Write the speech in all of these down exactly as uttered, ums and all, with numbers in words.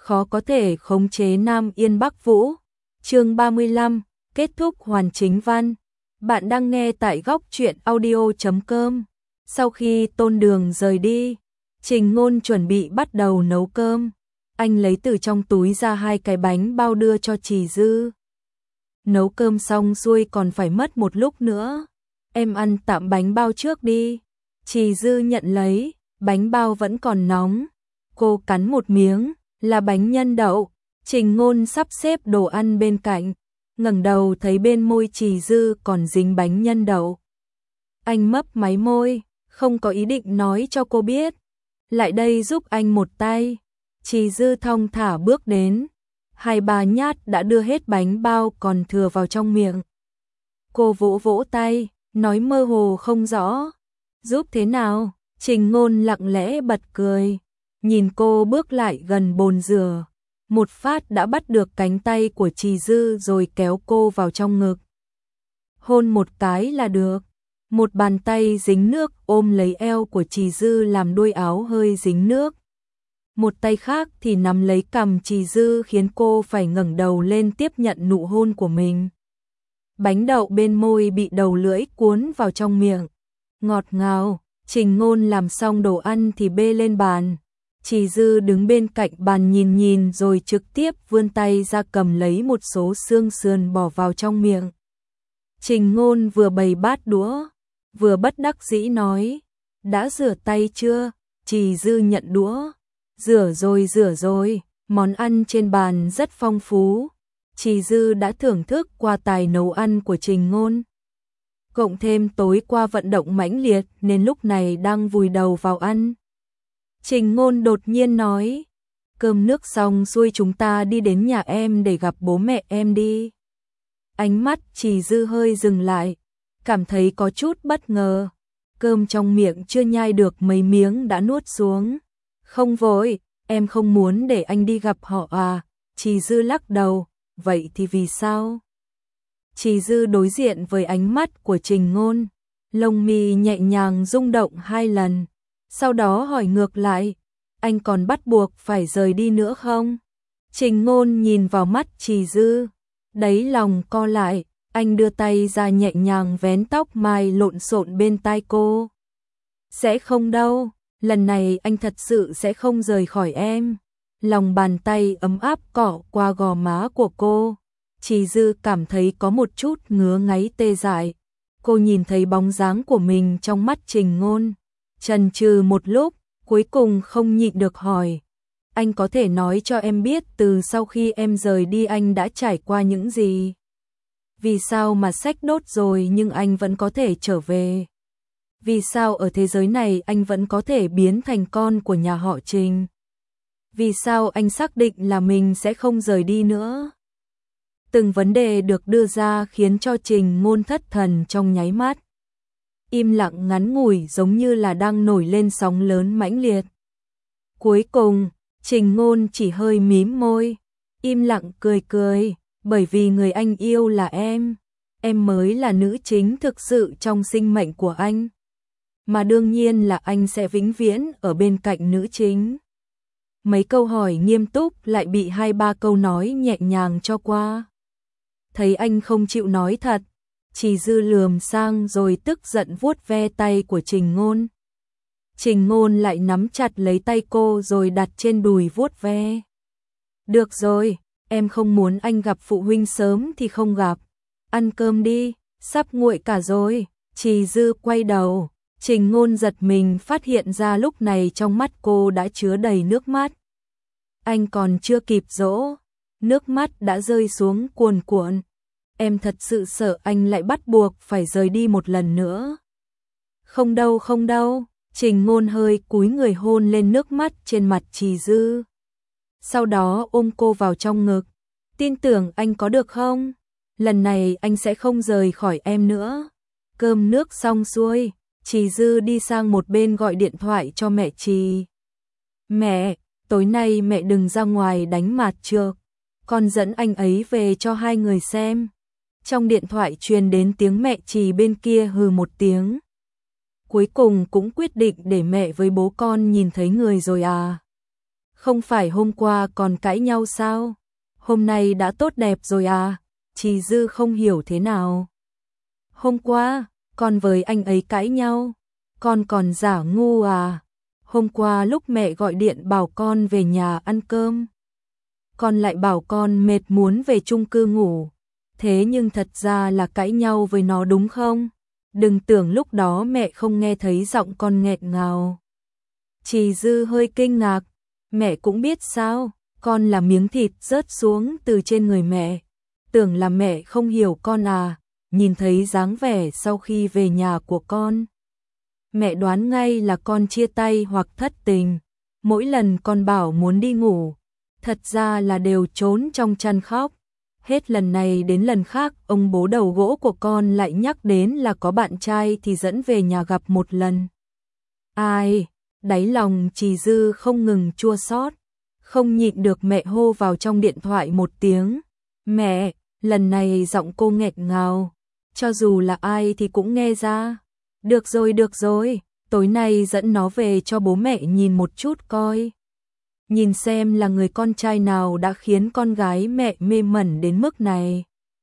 khó có thể khống chế Nam Yên Bắc Vũ. Chương ba mươi lăm, kết thúc hoàn chính văn. Bạn đang nghe tại góc truyện audio chấm com. Sau khi Tôn Đường rời đi, Trình Ngôn chuẩn bị bắt đầu nấu cơm. Anh lấy từ trong túi ra hai cái bánh bao đưa cho Trì Dư. Nấu cơm xong xuôi còn phải mất một lúc nữa. Em ăn tạm bánh bao trước đi. Trì Dư nhận lấy, bánh bao vẫn còn nóng. Cô cắn một miếng, là bánh nhân đậu. Trình Ngôn sắp xếp đồ ăn bên cạnh, ngẩng đầu thấy bên môi Trì Dư còn dính bánh nhân đậu. Anh mấp máy môi, không có ý định nói cho cô biết. Lại đây giúp anh một tay. Trì Dư thong thả bước đến, hai ba nhát đã đưa hết bánh bao còn thừa vào trong miệng. Cô vỗ vỗ tay, nói mơ hồ không rõ. Giúp thế nào? Trình Ngôn lặng lẽ bật cười, nhìn cô bước lại gần bồn rửa. Một phát đã bắt được cánh tay của Trì Dư rồi kéo cô vào trong ngực. Hôn một cái là được. Một bàn tay dính nước ôm lấy eo của Trì Dư làm đuôi áo hơi dính nước. Một tay khác thì nắm lấy cằm Trì Dư khiến cô phải ngẩng đầu lên tiếp nhận nụ hôn của mình. Bánh đậu bên môi bị đầu lưỡi cuốn vào trong miệng. Ngọt ngào. Trình Ngôn làm xong đồ ăn thì bê lên bàn. Trì Dư đứng bên cạnh bàn nhìn nhìn rồi trực tiếp vươn tay ra cầm lấy một số xương sườn bỏ vào trong miệng. Trình Ngôn vừa bày bát đũa, vừa bất đắc dĩ nói, đã rửa tay chưa? Trì Dư nhận đũa, rửa rồi rửa rồi, món ăn trên bàn rất phong phú. Trì Dư đã thưởng thức qua tài nấu ăn của Trình Ngôn. Cộng thêm tối qua vận động mãnh liệt nên lúc này đang vùi đầu vào ăn. Trình Ngôn đột nhiên nói, cơm nước xong xuôi chúng ta đi đến nhà em để gặp bố mẹ em đi. Ánh mắt Trì Dư hơi dừng lại, cảm thấy có chút bất ngờ. Cơm trong miệng chưa nhai được mấy miếng đã nuốt xuống. Không vội, em không muốn để anh đi gặp họ à? Trì Dư lắc đầu, vậy thì vì sao? Trì Dư đối diện với ánh mắt của Trình Ngôn, lông mi nhẹ nhàng rung động hai lần, sau đó hỏi ngược lại, anh còn bắt buộc phải rời đi nữa không? Trình Ngôn nhìn vào mắt Trì Dư, đáy lòng co lại, anh đưa tay ra nhẹ nhàng vén tóc mai lộn xộn bên tai cô. Sẽ không đâu, lần này anh thật sự sẽ không rời khỏi em. Lòng bàn tay ấm áp cọ qua gò má của cô. Trì Dư cảm thấy có một chút ngứa ngáy tê dại. Cô nhìn thấy bóng dáng của mình trong mắt Trình Ngôn, chần chừ một lúc, cuối cùng không nhịn được hỏi, anh có thể nói cho em biết từ sau khi em rời đi anh đã trải qua những gì? Vì sao mà sách đốt rồi nhưng anh vẫn có thể trở về? Vì sao ở thế giới này anh vẫn có thể biến thành con của nhà họ Trình? Vì sao anh xác định là mình sẽ không rời đi nữa? Từng vấn đề được đưa ra khiến cho Trình Ngôn thất thần trong nháy mắt. Im lặng ngắn ngủi giống như là đang nổi lên sóng lớn mãnh liệt. Cuối cùng, Trình Ngôn chỉ hơi mím môi, im lặng cười cười, bởi vì người anh yêu là em. Em mới là nữ chính thực sự trong sinh mệnh của anh. Mà đương nhiên là anh sẽ vĩnh viễn ở bên cạnh nữ chính. Mấy câu hỏi nghiêm túc lại bị hai ba câu nói nhẹ nhàng cho qua. Thấy anh không chịu nói thật, Trì Dư lườm sang rồi tức giận vuốt ve tay của Trình Ngôn. Trình Ngôn lại nắm chặt lấy tay cô rồi đặt trên đùi vuốt ve. Được rồi, em không muốn anh gặp phụ huynh sớm thì không gặp. Ăn cơm đi, sắp nguội cả rồi. Trì Dư quay đầu, Trình Ngôn giật mình phát hiện ra lúc này trong mắt cô đã chứa đầy nước mắt. Anh còn chưa kịp dỗ, nước mắt đã rơi xuống cuồn cuộn. Em thật sự sợ anh lại bắt buộc phải rời đi một lần nữa. Không đâu không đâu, Trình Ngôn hơi cúi người hôn lên nước mắt trên mặt Trì Dư. Sau đó ôm cô vào trong ngực. Tin tưởng anh có được không? Lần này anh sẽ không rời khỏi em nữa. Cơm nước xong xuôi, Trì Dư đi sang một bên gọi điện thoại cho mẹ Trì. Mẹ, tối nay mẹ đừng ra ngoài đánh mạt trược. Con dẫn anh ấy về cho hai người xem. Trong điện thoại truyền đến tiếng mẹ Trì bên kia hừ một tiếng. Cuối cùng cũng quyết định để mẹ với bố con nhìn thấy người rồi à? Không phải hôm qua còn cãi nhau sao? Hôm nay đã tốt đẹp rồi à? Trì Dư không hiểu thế nào. Hôm qua, con với anh ấy cãi nhau, con còn giả ngu à? Hôm qua lúc mẹ gọi điện bảo con về nhà ăn cơm, con lại bảo con mệt muốn về chung cư ngủ. Thế nhưng thật ra là cãi nhau với nó đúng không? Đừng tưởng lúc đó mẹ không nghe thấy giọng con nghẹn ngào. Trì Dư hơi kinh ngạc, mẹ cũng biết sao, con là miếng thịt rớt xuống từ trên người mẹ. Tưởng là mẹ không hiểu con à, nhìn thấy dáng vẻ sau khi về nhà của con. Mẹ đoán ngay là con chia tay hoặc thất tình. Mỗi lần con bảo muốn đi ngủ, thật ra là đều trốn trong chăn khóc. Hết lần này đến lần khác, ông bố đầu gỗ của con lại nhắc đến là có bạn trai thì dẫn về nhà gặp một lần. Ai, đáy lòng Trì Dư không ngừng chua xót, không nhịn được mẹ hô vào trong điện thoại một tiếng. Mẹ, lần này giọng cô nghẹn ngào, cho dù là ai thì cũng nghe ra. Được rồi, được rồi, tối nay dẫn nó về cho bố mẹ nhìn một chút coi. Nhìn xem là người con trai nào đã khiến con gái mẹ mê mẩn đến mức này.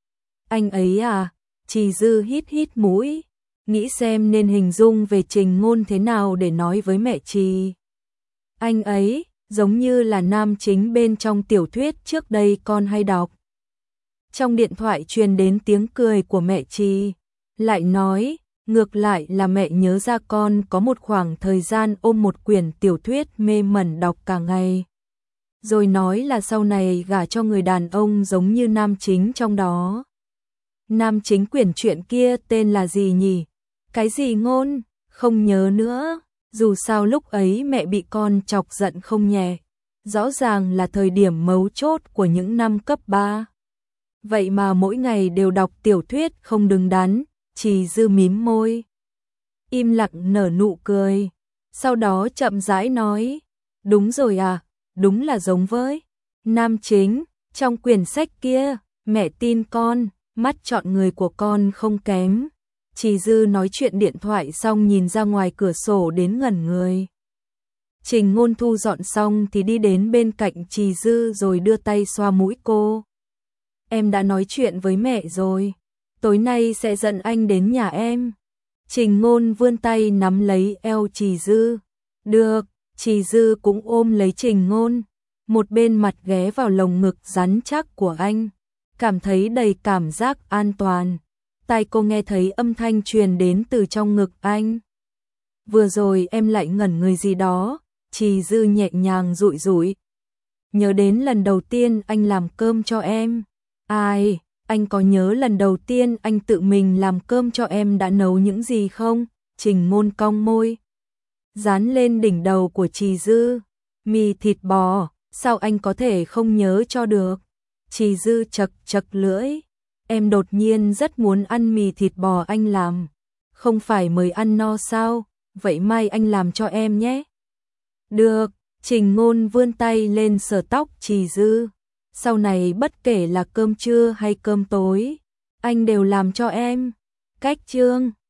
Anh ấy à? Trì Dư hít hít mũi, nghĩ xem nên hình dung về Trình Ngôn thế nào để nói với mẹ Trì. Anh ấy, giống như là nam chính bên trong tiểu thuyết trước đây con hay đọc. Trong điện thoại truyền đến tiếng cười của mẹ Trì, lại nói, ngược lại là mẹ nhớ ra con có một khoảng thời gian ôm một quyển tiểu thuyết mê mẩn đọc cả ngày. Rồi nói là sau này gả cho người đàn ông giống như nam chính trong đó. Nam chính quyển truyện kia tên là gì nhỉ? Cái gì Ngôn? Không nhớ nữa. Dù sao lúc ấy mẹ bị con chọc giận không nhẹ. Rõ ràng là thời điểm mấu chốt của những năm cấp ba. Vậy mà mỗi ngày đều đọc tiểu thuyết không đứng đắn. Trì Dư mím môi, im lặng nở nụ cười, sau đó chậm rãi nói, đúng rồi à, đúng là giống với nam chính trong quyển sách kia, mẹ tin con, mắt chọn người của con không kém. Trì Dư nói chuyện điện thoại xong nhìn ra ngoài cửa sổ đến ngẩn người. Trình Ngôn thu dọn xong thì đi đến bên cạnh Trì Dư rồi đưa tay xoa mũi cô. Em đã nói chuyện với mẹ rồi. Tối nay sẽ dẫn anh đến nhà em. Trình Ngôn vươn tay nắm lấy eo Trì Dư. Được, Trì Dư cũng ôm lấy Trình Ngôn, một bên mặt ghé vào lồng ngực rắn chắc của anh, cảm thấy đầy cảm giác an toàn. Tai cô nghe thấy âm thanh truyền đến từ trong ngực anh. Vừa rồi em lại ngẩn người gì đó, Trì Dư nhẹ nhàng dụi dụi. Nhớ đến lần đầu tiên anh làm cơm cho em. Ai? Anh có nhớ lần đầu tiên anh tự mình làm cơm cho em đã nấu những gì không? Trình Ngôn cong môi, dán lên đỉnh đầu của Trì Dư. Mì thịt bò, sao anh có thể không nhớ cho được? Trì Dư chật chật lưỡi, em đột nhiên rất muốn ăn mì thịt bò anh làm. Không phải mời ăn no sao? Vậy mai anh làm cho em nhé. Được, Trình Ngôn vươn tay lên sờ tóc Trì Dư. Sau này bất kể là cơm trưa hay cơm tối, anh đều làm cho em. Cách chương